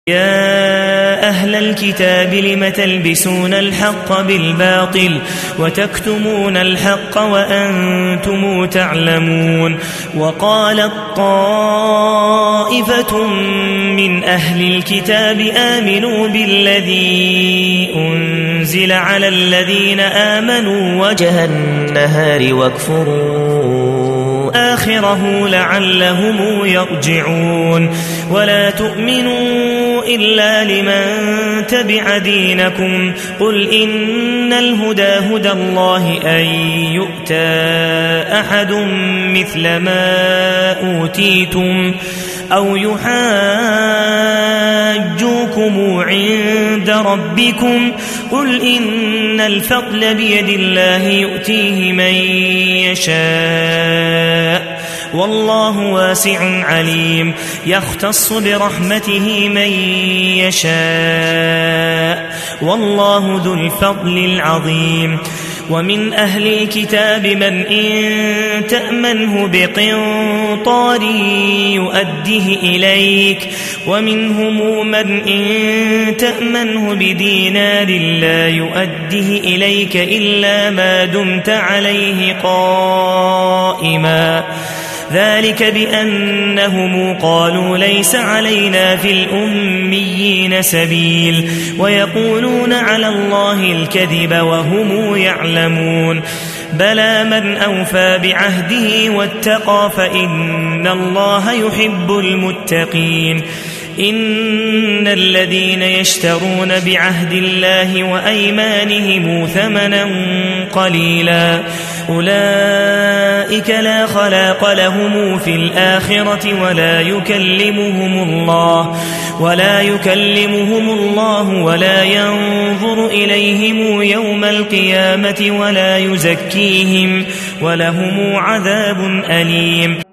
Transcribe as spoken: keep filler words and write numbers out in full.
يا أهل الكتاب لم تلبسون الحق بالباطل وتكتمون الحق وأنتم تعلمون. وقالت طائفة من أهل الكتاب آمنوا بالذي أنزل على الذين آمنوا وجه النهار واكفروا آخره لعلهم يرجعون. ولا تؤمنوا إلا لمن تبع دينكم قل إن الهدى هدى الله أن يؤتى أحد مثل ما أوتيتم أو يحاجوكم عند ربكم قل إن الفضل بيد الله يؤتيه من يشاء والله واسع عليم. يختص برحمته من يشاء والله ذو الفضل العظيم. ومن أهل الكتاب من إن تأمنه بقنطار يؤده إليك ومنهم من إن تأمنه بدينار لا يؤده إليك إلا ما دمت عليه قائما ذلك بأنهم قالوا ليس علينا في الأميين سبيل ويقولون على الله الكذب وهم يعلمون. بلى من أوفى بعهده واتقى فإن الله يحب المتقين. إن الذين يشترون بعهد الله وأيمانهم ثمنا قليلا أولئك لا خلاق لهم في الآخرة ولا يكلمهم الله ولا يكلمهم الله ولا ينظر إليهم يوم القيامة ولا يزكيهم ولهم عذاب أليم.